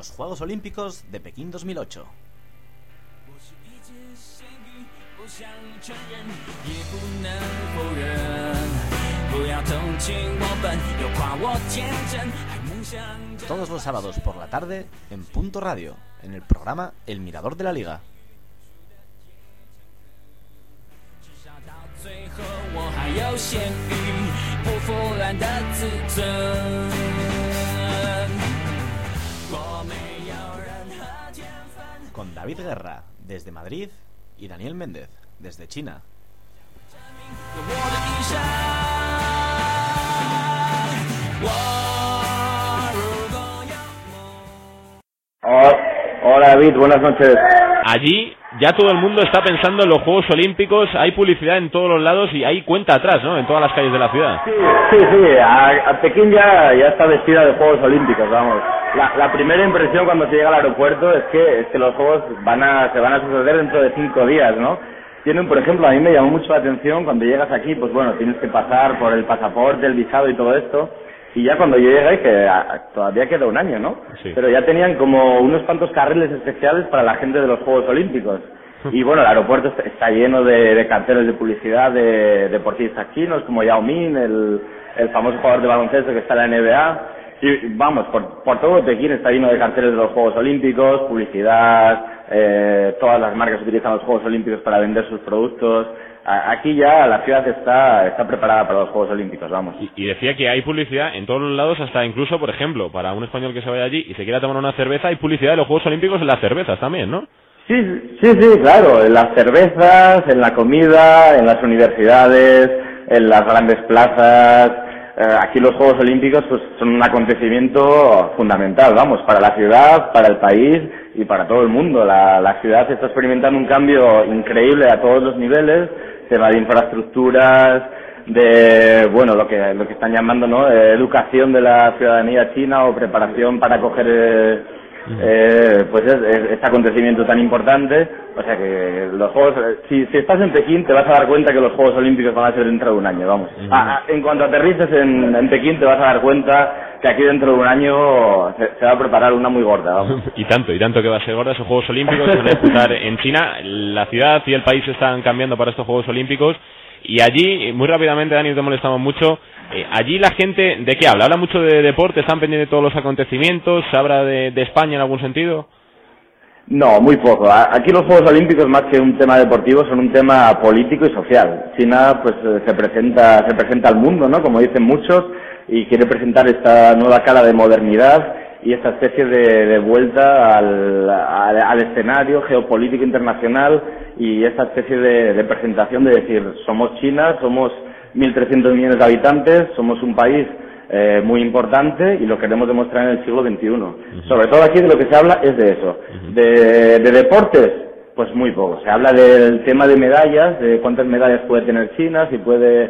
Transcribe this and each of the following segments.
los Juegos Olímpicos de Pekín 2008. Todos los sábados por la tarde en Punto Radio, en el programa El Mirador de la Liga. Con David Guerra desde Madrid y Daniel Méndez desde China. Hola David, buenas noches. Allí ya todo el mundo está pensando en los Juegos Olímpicos, hay publicidad en todos los lados y hay cuenta atrás, ¿no? En todas las calles de la ciudad. Sí, a Pekín ya está vestida de Juegos Olímpicos, vamos. La primera impresión cuando se llega al aeropuerto es que los Juegos se van a suceder dentro de 5 días, ¿no? Tienen, por ejemplo, a mí me llamó mucho la atención cuando llegas aquí, pues bueno, tienes que pasar por el pasaporte, el visado y todo esto. Y ya cuando yo llegué, que todavía queda un año, ¿no? Sí. Pero ya tenían como unos cuantos carriles especiales para la gente de los Juegos Olímpicos. Y bueno, el aeropuerto está lleno de carteles de publicidad de deportistas chinos, como Yao Ming, el famoso jugador de baloncesto que está en la NBA. Y vamos, por todo Pekín está lleno de carteles de los Juegos Olímpicos, publicidad, todas las marcas utilizan los Juegos Olímpicos para vender sus productos. Aquí ya la ciudad está preparada para los Juegos Olímpicos, vamos. Y decía que hay publicidad en todos los lados, hasta incluso, por ejemplo, para un español que se vaya allí y se quiera tomar una cerveza, hay publicidad de los Juegos Olímpicos en las cervezas también, ¿no? Sí, claro, en las cervezas, en la comida, en las universidades, en las grandes plazas. Aquí los Juegos Olímpicos pues son un acontecimiento fundamental, vamos, para la ciudad, para el país y para todo el mundo. La ciudad está experimentando un cambio increíble a todos los niveles, tema de infraestructuras, de bueno lo que están llamando, ¿no?, educación de la ciudadanía china o preparación para acoger pues este acontecimiento tan importante. O sea que los Juegos, si estás en Pekín te vas a dar cuenta que los Juegos Olímpicos van a ser dentro de un año, vamos. En cuanto aterrices en Pekín te vas a dar cuenta que aquí dentro de un año se va a preparar una muy gorda, vamos. Y tanto que va a ser gorda. Esos Juegos Olímpicos se van a disputar en China. La ciudad y el país están cambiando para estos Juegos Olímpicos. Y allí, muy rápidamente, Dani, no te molestamos mucho, allí la gente, ¿de qué habla? ¿Habla mucho de deporte? ¿Están pendientes de todos los acontecimientos? ¿Se habla de España en algún sentido? No, muy poco. Aquí los Juegos Olímpicos, más que un tema deportivo, son un tema político y social. China pues se presenta al mundo, ¿no?, como dicen muchos, y quiere presentar esta nueva cara de modernidad y esta especie de vuelta al escenario geopolítico internacional y esta especie de presentación de decir, somos China, somos 1.300 millones de habitantes, somos un país muy importante y lo queremos demostrar en el siglo XXI. Sobre todo aquí de lo que se habla es de eso. De deportes, pues muy poco. Se habla del tema de medallas, de cuántas medallas puede tener China, si puede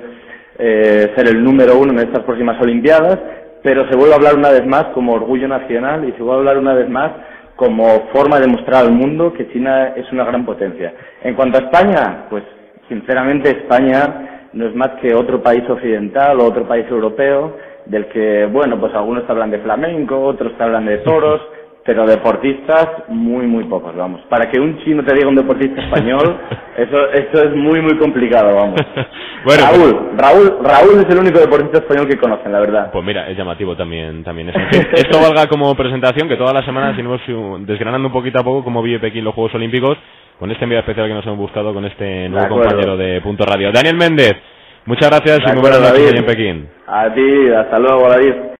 ser el número 1 en estas próximas Olimpiadas, pero se vuelve a hablar una vez más como orgullo nacional y se vuelve a hablar una vez más como forma de mostrar al mundo que China es una gran potencia. En cuanto a España, pues sinceramente España no es más que otro país occidental o otro país europeo del que, bueno, pues algunos te hablan de flamenco, otros te hablan de toros, pero deportistas muy pocos, vamos. Para que un chino te diga un deportista español, eso es muy complicado, vamos. Bueno, Raúl es el único deportista español que conocen, la verdad. Pues mira, es llamativo también eso. Esto valga como presentación, que todas las semanas iremos desgranando un poquito a poco cómo vive Pekín los Juegos Olímpicos, con este envío especial que nos hemos buscado con este nuevo compañero de Punto Radio. Daniel Méndez, muchas gracias y muy buenas noches en Pekín. A ti, hasta luego, David.